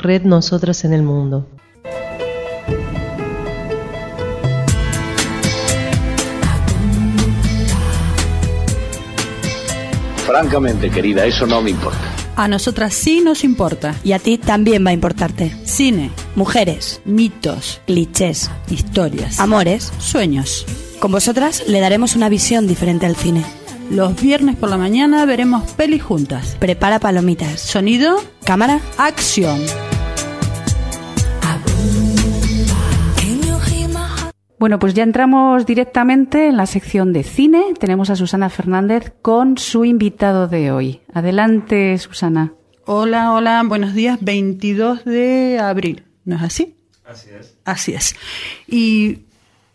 Red Nosotras en el Mundo. Francamente, querida, eso no me importa. A nosotras sí nos importa. Y a ti también va a importarte. Cine, Mujeres, mitos, clichés, historias, amores. sueños. Con vosotras le daremos una visión diferente al cine. Los viernes por la mañana veremos pelis juntas. Prepara palomitas. Sonido, Cámara. acción. Bueno, pues ya entramos directamente en la sección de cine. Tenemos a Susana Fernández con su invitado de hoy. Adelante, Susana. Hola, buenos días. 22 de abril, ¿no es así? Así es. Así es. Y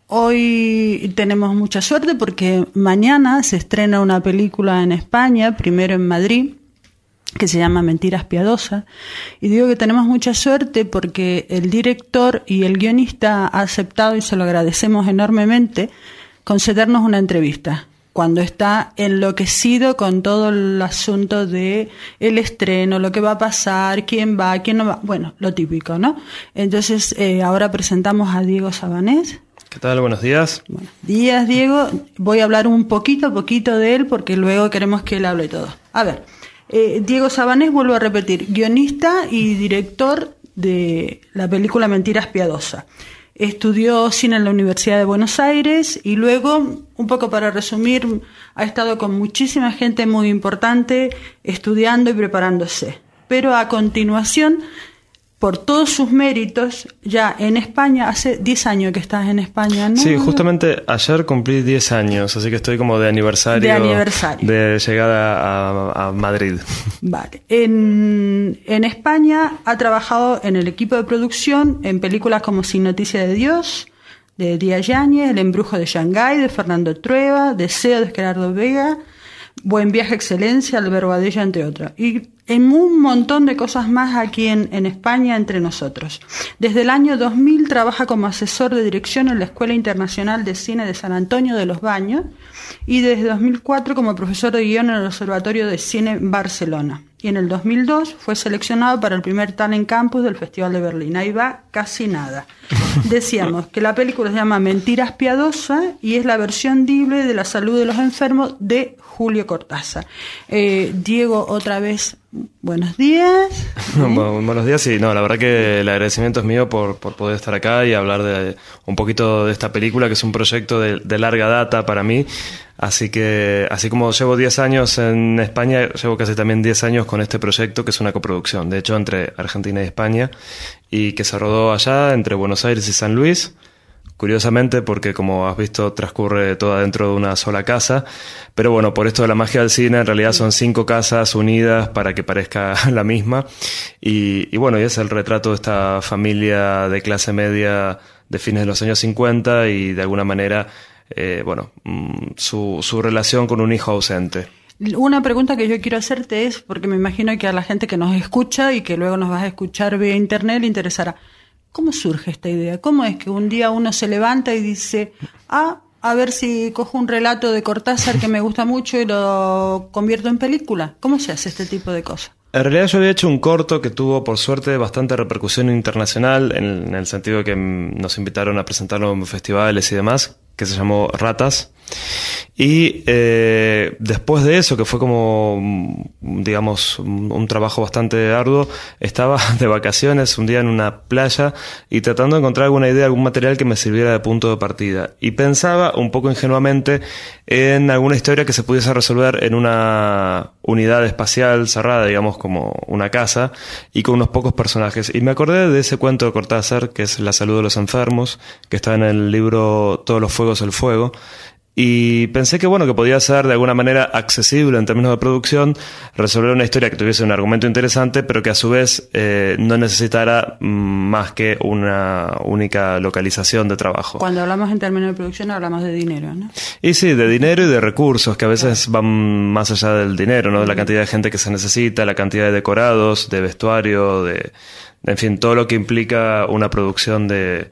hoy tenemos mucha suerte porque mañana se estrena una película en España, primero en Madrid, que se llama Mentiras Piadosas. Y digo que tenemos mucha suerte porque el director y el guionista ha aceptado, y se lo agradecemos enormemente, concedernos una entrevista cuando está enloquecido con todo el asunto de el estreno, lo que va a pasar, quién va, quién no va, bueno, lo típico, ¿no? Entonces, ahora presentamos a Diego Sabanés. ¿Qué tal? Buenos días. Buenos días, Diego. Voy a hablar un poquito de él porque luego queremos que él hable todo. A ver, Diego Sabanés, vuelvo a repetir, guionista y director de la película Mentiras Piadosas. Estudió cine en la Universidad de Buenos Aires y luego, un poco para resumir, ha estado con muchísima gente muy importante estudiando y preparándose. Pero a continuación, por todos sus méritos, ya en España, hace 10 años que estás en España, ¿no? Sí, justamente ayer cumplí 10 años, así que estoy como de aniversario. De llegada a Madrid. Vale. En España ha trabajado en el equipo de producción en películas como Sin Noticia de Dios, de Díaz Yáñez, El Embrujo de Shanghái, de Fernando Trueba, Deseo, de Gerardo Vega, Buen Viaje, Excelencia, Alberto Badella, entre otras. Y en un montón de cosas más aquí en España entre nosotros. Desde el año 2000 trabaja como asesor de dirección en la Escuela Internacional de Cine de San Antonio de los Baños y desde 2004 como profesor de guión en el Observatorio de Cine Barcelona. Y en el 2002 fue seleccionado para el primer Talent Campus del Festival de Berlín. Ahí va casi nada. Decíamos que la película se llama Mentiras Piadosas y es la versión libre de La salud de los enfermos de Julio Cortázar. Diego, otra vez, buenos días. Buenos días, sí, no, la verdad que el agradecimiento es mío por poder estar acá y hablar de un poquito de esta película, que es un proyecto de larga data para mí. Así que, así como llevo 10 años en España, llevo casi también 10 años con este proyecto, que es una coproducción, de hecho, entre Argentina y España, y que se rodó allá, entre Buenos Aires y San Luis. Curiosamente, porque como has visto, transcurre toda dentro de una sola casa. Pero bueno, por esto de la magia del cine, en realidad son 5 casas unidas para que parezca la misma. Y bueno, y es el retrato de esta familia de clase media de fines de los años 50 y de alguna manera, su relación con un hijo ausente. Una pregunta que yo quiero hacerte es, porque me imagino que a la gente que nos escucha y que luego nos vas a escuchar vía internet le interesará. ¿Cómo surge esta idea? ¿Cómo es que un día uno se levanta y dice, a ver si cojo un relato de Cortázar que me gusta mucho y lo convierto en película? ¿Cómo se hace este tipo de cosas? En realidad yo había hecho un corto que tuvo, por suerte, bastante repercusión internacional, en el sentido de que nos invitaron a presentarlo en festivales y demás, que se llamó Ratas. Y después de eso, que fue como, digamos, un trabajo bastante arduo, estaba de vacaciones un día en una playa y tratando de encontrar alguna idea, algún material que me sirviera de punto de partida. Y pensaba, un poco ingenuamente, en alguna historia que se pudiese resolver en una unidad espacial cerrada, digamos, como una casa, y con unos pocos personajes. Y me acordé de ese cuento de Cortázar, que es La salud de los enfermos, que está en el libro Todos los fuegos el fuego. Y pensé que que podía ser de alguna manera accesible en términos de producción, resolver una historia que tuviese un argumento interesante, pero que a su vez no necesitara más que una única localización de trabajo. Cuando hablamos en términos de producción hablamos de dinero, ¿no? Y sí, de dinero y de recursos, que a veces van más allá del dinero, ¿no? De la cantidad de gente que se necesita, la cantidad de decorados, de vestuario, en fin, todo lo que implica una producción de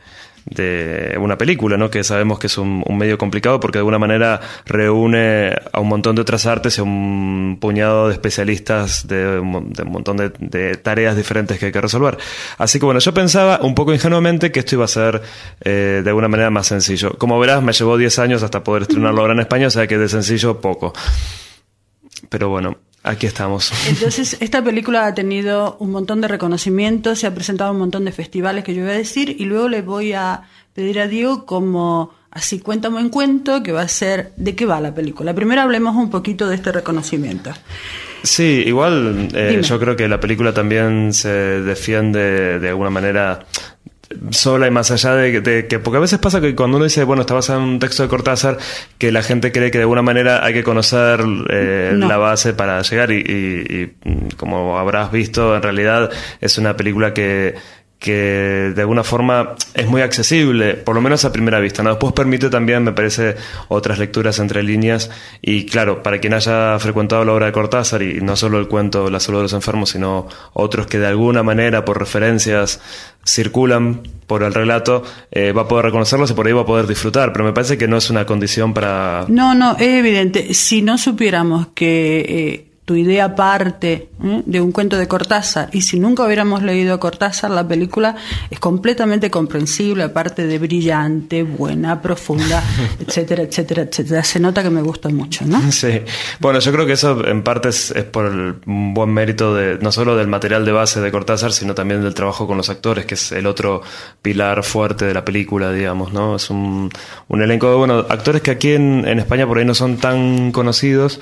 de una película, ¿no? Que sabemos que es un medio complicado porque de alguna manera reúne a un montón de otras artes y a un puñado de especialistas de un montón de tareas diferentes que hay que resolver. Así que bueno, yo pensaba un poco ingenuamente que esto iba a ser de alguna manera más sencillo. Como verás, me llevó 10 años hasta poder estrenarlo ahora en España, o sea que de sencillo poco. Pero bueno, aquí estamos. Entonces, esta película ha tenido un montón de reconocimientos, se ha presentado en un montón de festivales que yo voy a decir, y luego le voy a pedir a Diego como, así cuéntame un cuento, que va a ser ¿de qué va la película? Primero hablemos un poquito de este reconocimiento. Sí, igual yo creo que la película también se defiende de alguna manera sola y más allá de que porque a veces pasa que cuando uno dice, bueno, está basado en un texto de Cortázar, que la gente cree que de alguna manera hay que conocer No. la base para llegar y como habrás visto, en realidad es una película que de alguna forma es muy accesible, por lo menos a primera vista, ¿no? Después permite también, me parece, otras lecturas entre líneas y claro, para quien haya frecuentado la obra de Cortázar y no solo el cuento La salud de los enfermos, sino otros que de alguna manera por referencias circulan por el relato, va a poder reconocerlos y por ahí va a poder disfrutar, pero me parece que no es una condición para... No, es evidente. Si no supiéramos que tu idea parte de un cuento de Cortázar, y si nunca hubiéramos leído Cortázar, la película es completamente comprensible, aparte de brillante, buena, profunda, etcétera, etcétera, etcétera. Se nota que me gusta mucho, ¿no? Sí. Bueno, yo creo que eso en parte es por el buen mérito de no solo del material de base de Cortázar, sino también del trabajo con los actores, que es el otro pilar fuerte de la película, digamos, ¿no? Es un elenco de, bueno, actores que aquí en España por ahí no son tan conocidos,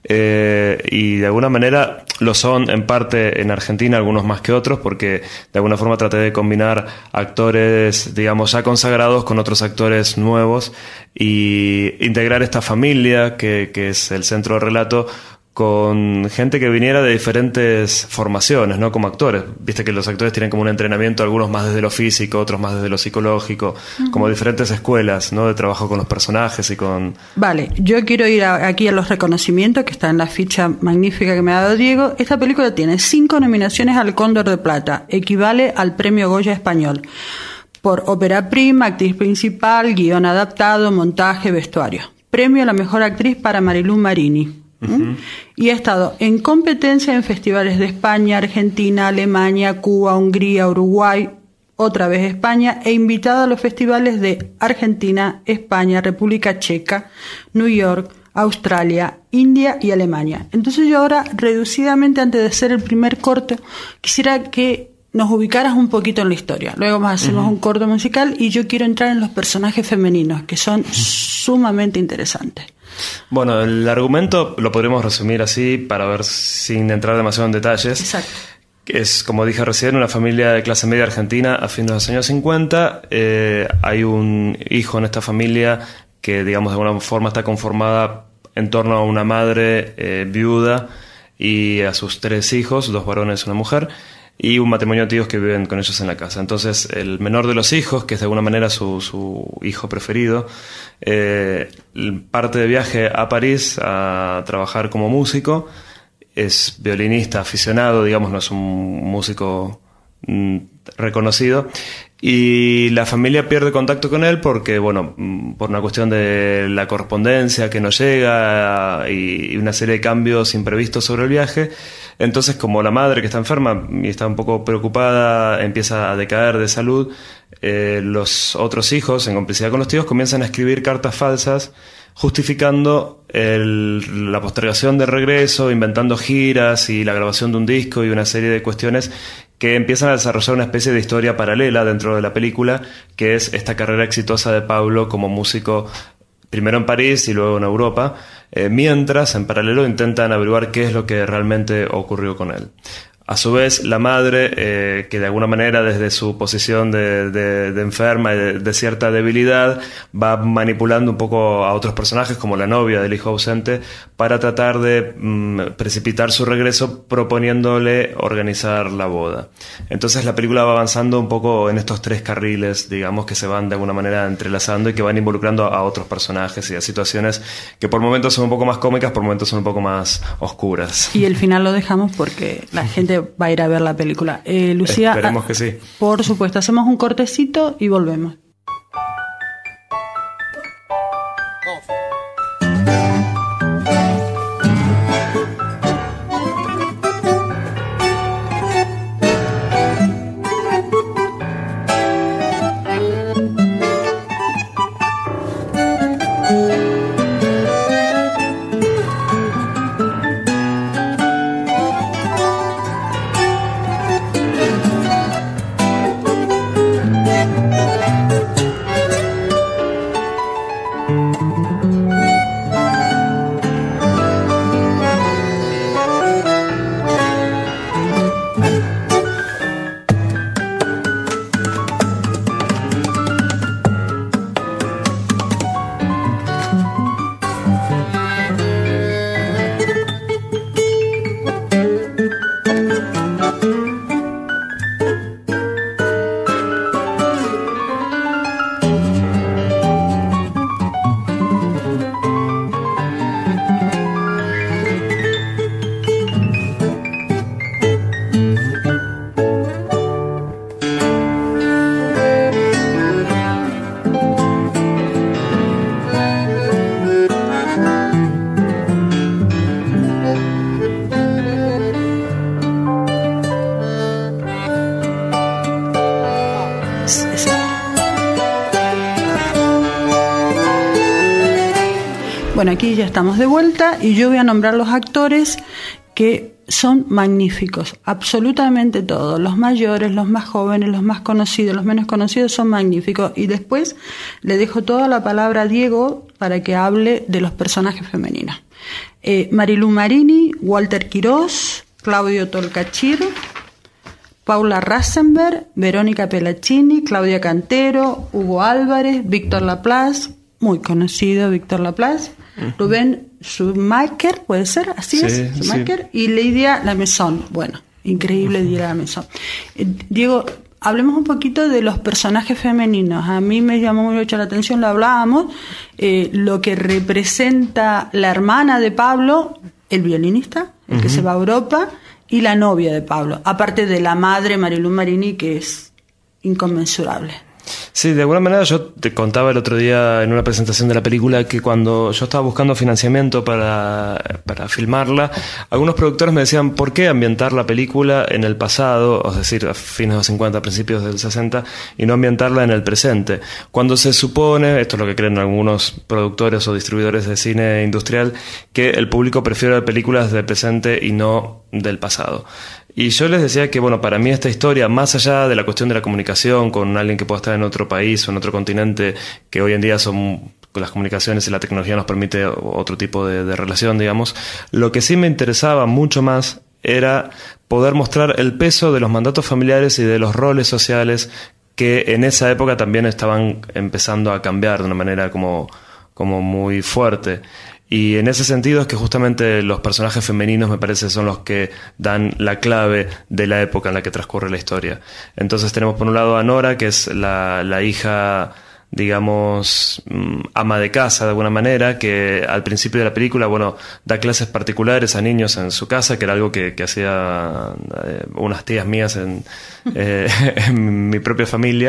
y de alguna manera lo son en parte en Argentina, algunos más que otros, porque de alguna forma traté de combinar actores, digamos, ya consagrados con otros actores nuevos y integrar esta familia que es el centro del relato con gente que viniera de diferentes formaciones, ¿no? Como actores. Viste que los actores tienen como un entrenamiento, algunos más desde lo físico, otros más desde lo psicológico, como diferentes escuelas, ¿no? De trabajo con los personajes y con... Vale, yo quiero ir aquí a los reconocimientos que está en la ficha magnífica que me ha dado Diego. Esta película tiene 5 nominaciones al Cóndor de Plata, equivale al Premio Goya español, por ópera prima, actriz principal, guión adaptado, montaje, vestuario. Premio a la mejor actriz para Marilú Marini. Y ha estado en competencia en festivales de España, Argentina, Alemania, Cuba, Hungría, Uruguay, otra vez España, e invitada a los festivales de Argentina, España, República Checa, New York, Australia, India y Alemania. Entonces yo ahora, reducidamente, antes de hacer el primer corto, quisiera que nos ubicaras un poquito en la historia. Luego hacemos un corto musical y yo quiero entrar en los personajes femeninos, que son sumamente interesantes. Bueno, el argumento lo podríamos resumir así para ver sin entrar demasiado en detalles. Exacto. Es, como dije recién, una familia de clase media argentina a fines de los años 50. Hay un hijo en esta familia que, digamos, de alguna forma está conformada en torno a una madre viuda y a sus 3 hijos, 2 varones y una mujer, y un matrimonio de tíos que viven con ellos en la casa. Entonces, el menor de los hijos, que es de alguna manera su hijo preferido, parte de viaje a París a trabajar como músico. Es violinista aficionado, digamos, no es un músico reconocido, y la familia pierde contacto con él porque, bueno, por una cuestión de la correspondencia que no llega y una serie de cambios imprevistos sobre el viaje. Entonces, como la madre, que está enferma y está un poco preocupada, empieza a decaer de salud, los otros hijos, en complicidad con los tíos, comienzan a escribir cartas falsas justificando la postergación del regreso, inventando giras y la grabación de un disco y una serie de cuestiones que empiezan a desarrollar una especie de historia paralela dentro de la película, que es esta carrera exitosa de Pablo como músico, primero en París y luego en Europa, mientras en paralelo intentan averiguar qué es lo que realmente ocurrió con él. A su vez, la madre, que de alguna manera desde su posición de enferma y de cierta debilidad, va manipulando un poco a otros personajes, como la novia del hijo ausente, para tratar de precipitar su regreso, proponiéndole organizar la boda. Entonces la película va avanzando un poco en estos 3 carriles, digamos, que se van de alguna manera entrelazando y que van involucrando a otros personajes y a situaciones que por momentos son un poco más cómicas, por momentos son un poco más oscuras. Y el final lo dejamos porque la gente va a ir a ver la película. Lucía, esperemos que sí. Por supuesto, hacemos un cortecito y volvemos. Bueno, aquí ya estamos de vuelta y yo voy a nombrar los actores que son magníficos, absolutamente todos, los mayores, los más jóvenes, los más conocidos, los menos conocidos son magníficos. Y después le dejo toda la palabra a Diego para que hable de los personajes femeninos. Marilu Marini, Walter Quirós, Claudio Tolcachir, Paula Rasenberg, Verónica Pelaccini, Claudia Cantero, Hugo Álvarez, Víctor Laplace, muy conocido Víctor Laplace, Rubén Schumacher, ¿puede ser? ¿Así sí, es? Schumacher, sí. y Lidia Lamezón. Bueno, increíble Lidia Lamezón. Diego, hablemos un poquito de los personajes femeninos. A mí me llamó mucho la atención, lo hablábamos, lo que representa la hermana de Pablo, el violinista, el que se va a Europa, y la novia de Pablo, aparte de la madre Marilu Marini, que es inconmensurable. Sí, de alguna manera yo te contaba el otro día en una presentación de la película que cuando yo estaba buscando financiamiento para filmarla, algunos productores me decían ¿por qué ambientar la película en el pasado, es decir, a fines de los 50, principios del 60, y no ambientarla en el presente? Cuando se supone, esto es lo que creen algunos productores o distribuidores de cine industrial, que el público prefiere películas del presente y no del pasado. Y yo les decía que, bueno, para mí esta historia, más allá de la cuestión de la comunicación con alguien que pueda estar en otro país o en otro continente, que hoy en día son las comunicaciones y la tecnología nos permite otro tipo de relación, digamos, lo que sí me interesaba mucho más era poder mostrar el peso de los mandatos familiares y de los roles sociales que en esa época también estaban empezando a cambiar de una manera como muy fuerte. Y en ese sentido es que justamente los personajes femeninos me parece son los que dan la clave de la época en la que transcurre la historia. Entonces tenemos por un lado a Nora, que es la hija, digamos, ama de casa de alguna manera, que al principio de la película, bueno, da clases particulares a niños en su casa, que era algo que hacía unas tías mías en mi propia familia,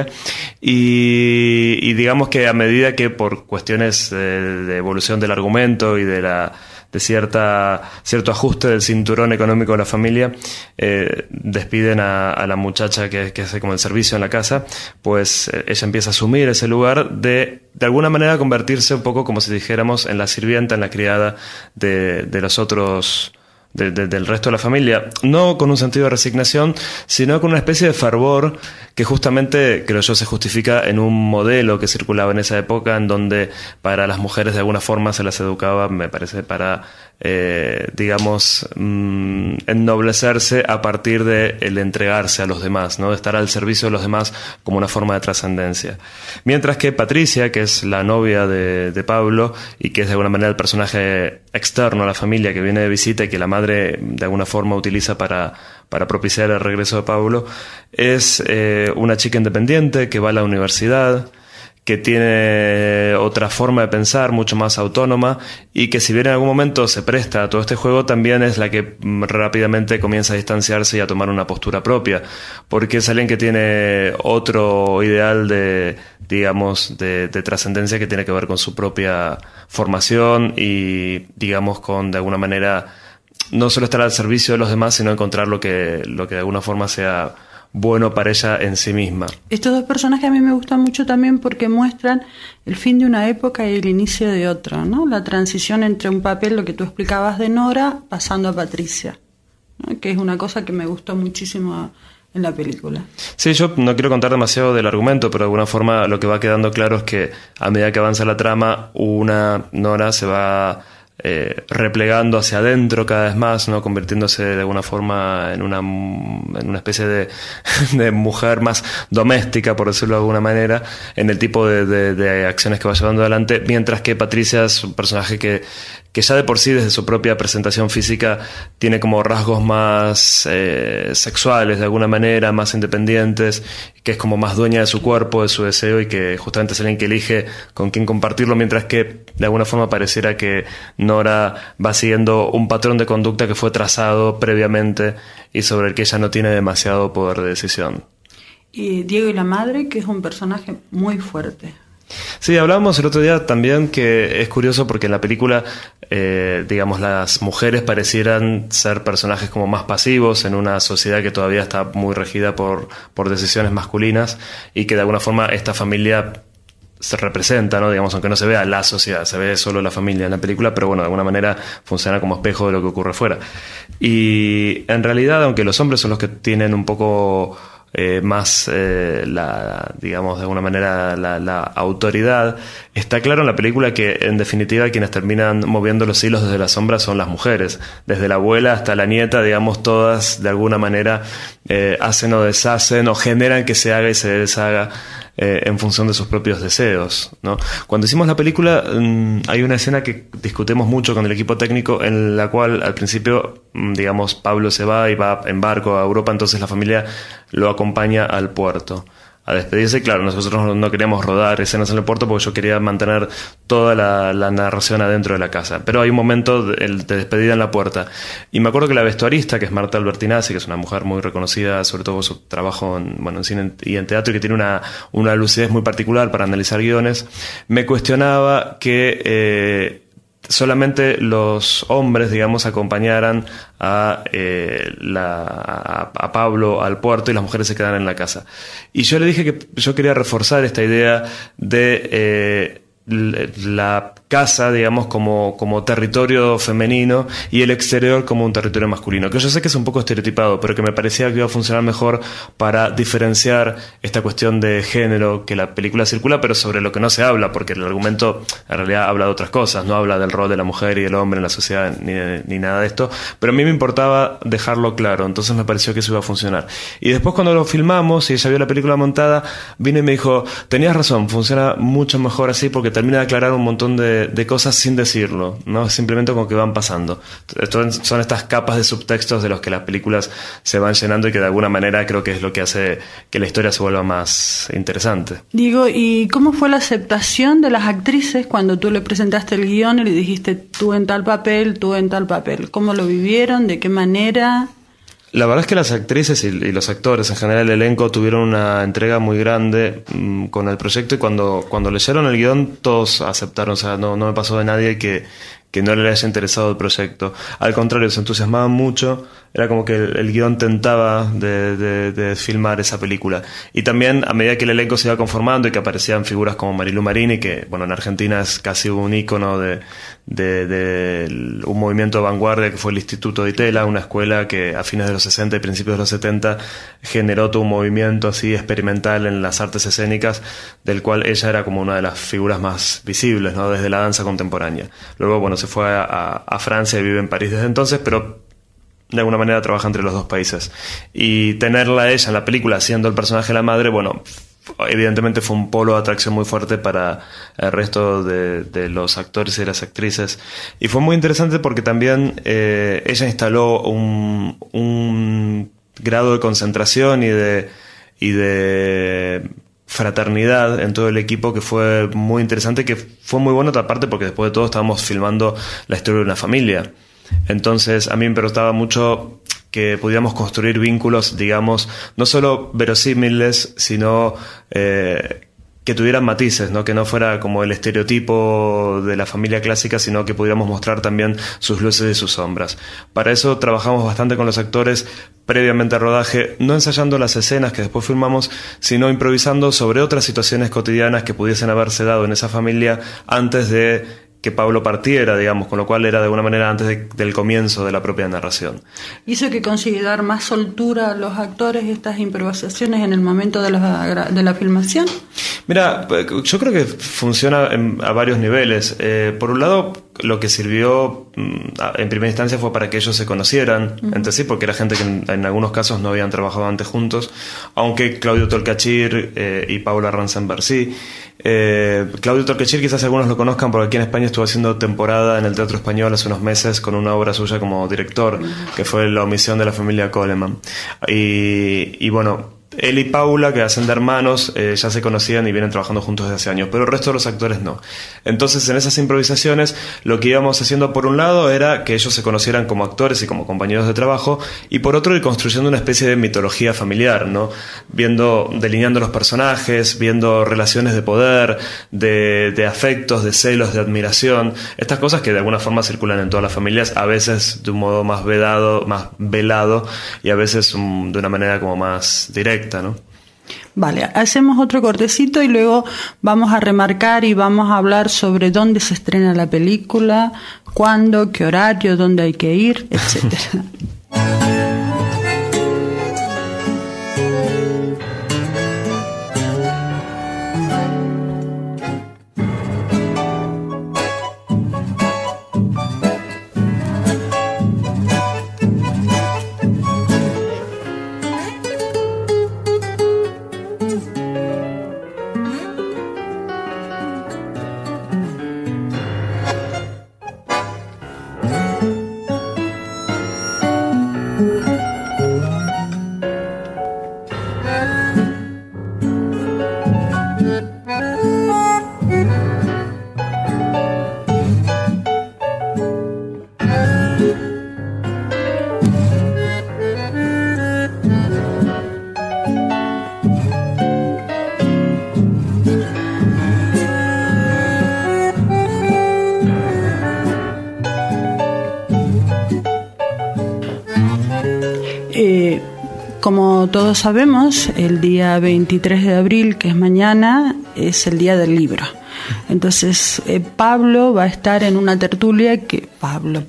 y digamos que a medida que por cuestiones de evolución del argumento y de cierto ajuste del cinturón económico de la familia, despiden a la muchacha que hace como el servicio en la casa, pues ella empieza a asumir ese lugar de alguna manera convertirse un poco como si dijéramos en la sirvienta, en la criada de los otros, del resto de la familia, no con un sentido de resignación, sino con una especie de fervor que justamente, creo yo, se justifica en un modelo que circulaba en esa época, en donde para las mujeres de alguna forma se las educaba, me parece, para, digamos, ennoblecerse a partir de el entregarse a los demás, ¿no? De estar al servicio de los demás como una forma de trascendencia. Mientras que Patricia, que es la novia de Pablo, y que es de alguna manera el personaje externo a la familia que viene de visita y que la madre de alguna forma utiliza para propiciar el regreso de Pablo, es una chica independiente que va a la universidad, que tiene otra forma de pensar mucho más autónoma, y que si bien en algún momento se presta a todo este juego, también es la que rápidamente comienza a distanciarse y a tomar una postura propia, porque es alguien que tiene otro ideal de trascendencia que tiene que ver con su propia formación y, digamos, con de alguna manera no solo estar al servicio de los demás, sino encontrar lo que de alguna forma sea bueno para ella en sí misma. Estos dos personajes a mí me gustan mucho también porque muestran el fin de una época y el inicio de otra, ¿no? La transición entre un papel, lo que tú explicabas de Nora, pasando a Patricia, ¿no? Que es una cosa que me gustó muchísimo en la película. Sí, yo no quiero contar demasiado del argumento, pero de alguna forma lo que va quedando claro es que a medida que avanza la trama, una Nora se va replegando hacia adentro cada vez más, ¿no? Convirtiéndose de alguna forma en una especie de mujer más doméstica, por decirlo de alguna manera, en el tipo de acciones que va llevando adelante, mientras que Patricia es un personaje que ya de por sí, desde su propia presentación física, tiene como rasgos más sexuales de alguna manera, más independientes, que es como más dueña de su cuerpo, de su deseo, y que justamente es alguien que elige con quién compartirlo, mientras que de alguna forma pareciera que Nora va siguiendo un patrón de conducta que fue trazado previamente y sobre el que ella no tiene demasiado poder de decisión. Y Diego y la madre, que es un personaje muy fuerte. Sí, hablábamos el otro día también que es curioso porque en la película, digamos, las mujeres parecieran ser personajes como más pasivos en una sociedad que todavía está muy regida por decisiones masculinas, y que de alguna forma esta familia se representa, ¿no? Digamos, aunque no se vea la sociedad, se ve solo la familia en la película, pero bueno, de alguna manera funciona como espejo de lo que ocurre fuera. Y en realidad, aunque los hombres son los que tienen un poco más digamos, de alguna manera la autoridad, está claro en la película que en definitiva quienes terminan moviendo los hilos desde la sombra son las mujeres, desde la abuela hasta la nieta, digamos, todas de alguna manera hacen o deshacen o generan que se haga y se deshaga en función de sus propios deseos, ¿no? Cuando hicimos la película hay una escena que discutimos mucho con el equipo técnico, en la cual al principio, digamos, Pablo se va y va en barco a Europa, entonces la familia lo acompaña al puerto a despedirse. Claro, nosotros no queríamos rodar escenas en el puerto porque yo quería mantener toda la narración adentro de la casa, pero hay un momento de despedida en la puerta, y me acuerdo que la vestuarista, que es Marta Albertinazzi, que es una mujer muy reconocida sobre todo por su trabajo en cine y en teatro, y que tiene una lucidez muy particular para analizar guiones, me cuestionaba que solamente los hombres, digamos, acompañaran a Pablo al puerto y las mujeres se quedaran en la casa. Y yo le dije que yo quería reforzar esta idea de la casa, digamos, como territorio femenino y el exterior como un territorio masculino, que yo sé que es un poco estereotipado, pero que me parecía que iba a funcionar mejor para diferenciar esta cuestión de género que la película circula, pero sobre lo que no se habla, porque el argumento en realidad habla de otras cosas, no habla del rol de la mujer y del hombre en la sociedad ni nada de esto, pero a mí me importaba dejarlo claro, entonces me pareció que eso iba a funcionar. Y después, cuando lo filmamos y ella vio la película montada, vino y me dijo: tenías razón, funciona mucho mejor así, porque termina de aclarar un montón de cosas sin decirlo, ¿no? Simplemente como que van pasando. Son estas capas de subtextos de los que las películas se van llenando, y que de alguna manera creo que es lo que hace que la historia se vuelva más interesante. Digo, ¿y cómo fue la aceptación de las actrices cuando tú le presentaste el guión y le dijiste tú en tal papel, tú en tal papel? ¿Cómo lo vivieron? ¿De qué manera? La verdad es que las actrices y los actores, en general el elenco, tuvieron una entrega muy grande con el proyecto, y cuando leyeron el guión todos aceptaron. O sea, no me pasó de nadie que no le haya interesado el proyecto. Al contrario, se entusiasmaban mucho. Era como que el guión tentaba de filmar esa película. Y también, a medida que el elenco se iba conformando y que aparecían figuras como Marilu Marini, que bueno, en Argentina es casi un ícono de un movimiento de vanguardia que fue el Instituto Di Tella, una escuela que a fines de los 60 y principios de los 70 generó todo un movimiento así experimental en las artes escénicas, del cual ella era como una de las figuras más visibles, ¿no? Desde la danza contemporánea. Luego, bueno, se fue a Francia y vive en París desde entonces, pero de alguna manera trabaja entre los dos países. Y tenerla a ella en la película siendo el personaje de la madre, bueno, evidentemente fue un polo de atracción muy fuerte para el resto de los actores y las actrices. Y fue muy interesante porque también ella instaló un grado de concentración y de fraternidad en todo el equipo que fue muy interesante, que fue muy bueno, otra parte porque después de todo estábamos filmando la historia de una familia. Entonces a mí me importaba mucho que pudiéramos construir vínculos, digamos, no solo verosímiles, sino que tuvieran matices, ¿no? Que no fuera como el estereotipo de la familia clásica, sino que pudiéramos mostrar también sus luces y sus sombras. Para eso trabajamos bastante con los actores previamente al rodaje, no ensayando las escenas que después filmamos, sino improvisando sobre otras situaciones cotidianas que pudiesen haberse dado en esa familia antes de que Pablo partiera, digamos, con lo cual era de alguna manera antes del comienzo de la propia narración. ¿Hizo que considerar más soltura a los actores estas improvisaciones en el momento de la filmación? Mira, yo creo que funciona a varios niveles. Por un lado, lo que sirvió en primera instancia fue para que ellos se conocieran entre sí, porque era gente que en algunos casos no habían trabajado antes juntos, aunque Claudio Tolcachir y Paula Ransenberg sí. Claudio Tolcachir quizás algunos lo conozcan porque aquí en España estuvo haciendo temporada en el Teatro Español hace unos meses con una obra suya como director, que fue La omisión de la familia Coleman. Y bueno, él y Paula, que hacen de hermanos, ya se conocían y vienen trabajando juntos desde hace años, pero el resto de los actores no. Entonces, en esas improvisaciones, lo que íbamos haciendo por un lado era que ellos se conocieran como actores y como compañeros de trabajo, y por otro ir construyendo una especie de mitología familiar, ¿no? Delineando los personajes, viendo relaciones de poder, de afectos, de celos, de admiración, estas cosas que de alguna forma circulan en todas las familias, a veces de un modo más velado, y a veces de una manera como más directa, ¿no? Vale, hacemos otro cortecito y luego vamos a remarcar y vamos a hablar sobre dónde se estrena la película, cuándo, qué horario, dónde hay que ir, etcétera. Como todos sabemos, el día 23 de abril, que es mañana, es el día del libro. Entonces, Pablo va a estar en una tertulia que... Pablo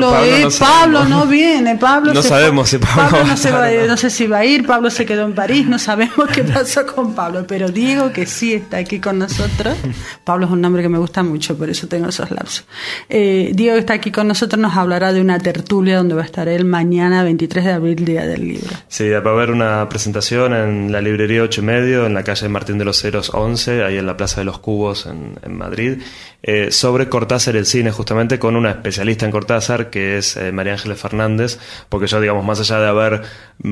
no viene, Pablo no se sabemos si Pablo no, no sé si va a ir, Pablo se quedó en París, no sabemos qué pasó con Pablo, pero Diego, que sí está aquí con nosotros, Pablo es un nombre que me gusta mucho, por eso tengo esos lapsos. Diego, que está aquí con nosotros, nos hablará de una tertulia donde va a estar él mañana, 23 de abril, día del libro. Sí, va a haber una presentación en la librería 8:30, en la calle Martín de los Heros 11, ahí en la Plaza de los Cubos en Madrid, sobre Cortázar y el cine, justamente con una especialista en Cortázar, que es María Ángeles Fernández, porque yo, digamos, más allá de haber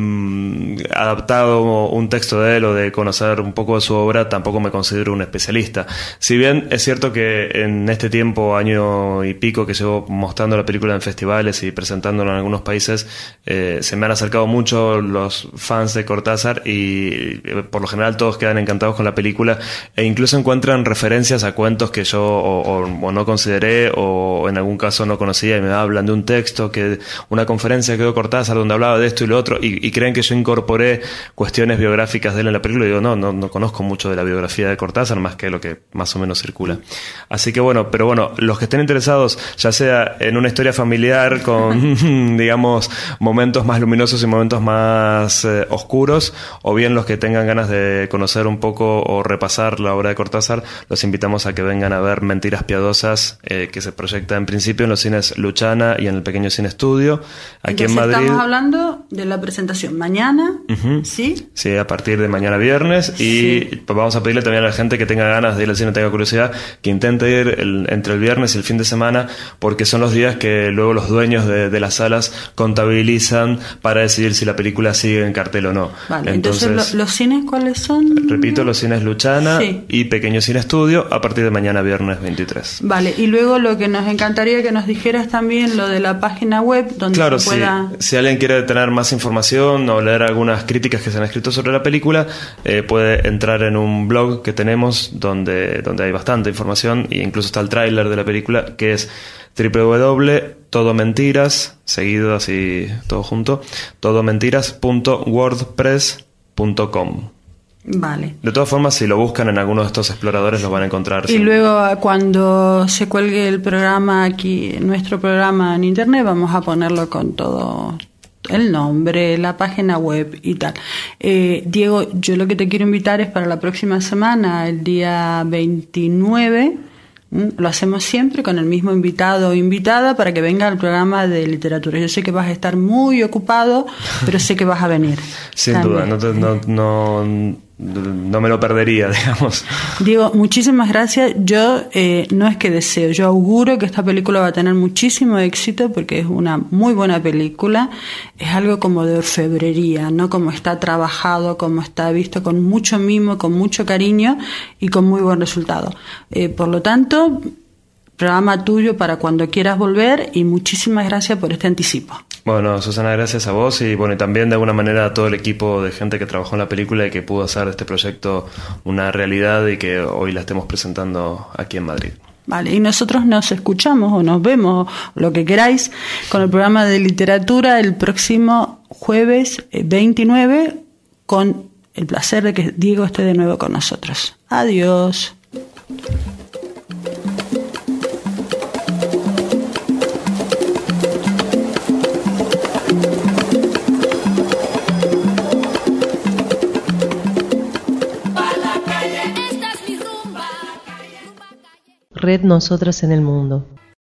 adaptado un texto de él o de conocer un poco de su obra, tampoco me considero un especialista. Si bien es cierto que en este tiempo, año y pico, que llevo mostrando la película en festivales y presentándola en algunos países, se me han acercado mucho los fans de Cortázar y por lo general todos quedan encantados con la película e incluso encuentran referencias a cuentos que yo o no consideré o en algún caso no conocía y me hablan de un texto, que una conferencia que dio Cortázar donde hablaba de esto y lo otro y creen que yo incorporé cuestiones biográficas de él en la película y digo, no conozco mucho de la biografía de Cortázar más que lo que más o menos circula. Así que bueno, pero bueno, los que estén interesados, ya sea en una historia familiar con digamos momentos más luminosos y momentos más oscuros, o bien los que tengan ganas de conocer un poco o repasar la obra de Cortázar, los invitamos a que vengan a ver Mentiras Piadosas, que se proyecta en principio en los cines Luchana y en el Pequeño Cine Estudio, aquí entonces, en Madrid. Estamos hablando de la presentación mañana, ¿sí? Sí, a partir de mañana viernes, y sí. Vamos a pedirle también a la gente que tenga ganas de ir al cine, tenga curiosidad, que intente ir entre el viernes y el fin de semana, porque son los días que luego los dueños de las salas contabilizan para decidir si la película sigue en cartel o no. Vale, entonces ¿los cines cuáles son? Repito, los cines Luchana y Pequeño Cine Estudio a partir de mañana viernes 23. Vale, y luego lo que nos encantaría que nos dijeras también lo de la página web donde claro, se pueda... si alguien quiere tener más información o leer algunas críticas que se han escrito sobre la película, puede entrar en un blog que tenemos donde hay bastante información e incluso está el tráiler de la película, que es www.todomentiras, seguido así todo junto, todomentiras.wordpress.com. Vale. De todas formas, si lo buscan en alguno de estos exploradores, lo van a encontrar. Y luego, cuando se cuelgue el programa aquí, nuestro programa en internet, vamos a ponerlo con todo el nombre, la página web y tal. Diego, yo lo que te quiero invitar es para la próxima semana, el día 29. Lo hacemos siempre con el mismo invitado o invitada para que venga al programa de literatura. Yo sé que vas a estar muy ocupado, pero sé que vas a venir. Sin también. Duda, no me lo perdería, digamos. Diego, muchísimas gracias. Yo no es que deseo, yo auguro que esta película va a tener muchísimo éxito porque es una muy buena película. Es algo como de orfebrería, ¿no? Como está trabajado, como está visto con mucho mimo, con mucho cariño y con muy buen resultado. Por lo tanto, programa tuyo para cuando quieras volver y muchísimas gracias por este anticipo. Bueno, Susana, gracias a vos y bueno, y también de alguna manera a todo el equipo de gente que trabajó en la película y que pudo hacer de este proyecto una realidad y que hoy la estemos presentando aquí en Madrid. Vale, y nosotros nos escuchamos o nos vemos, lo que queráis, con el programa de literatura el próximo jueves 29 con el placer de que Diego esté de nuevo con nosotros. Adiós. Red Nosotras en el Mundo.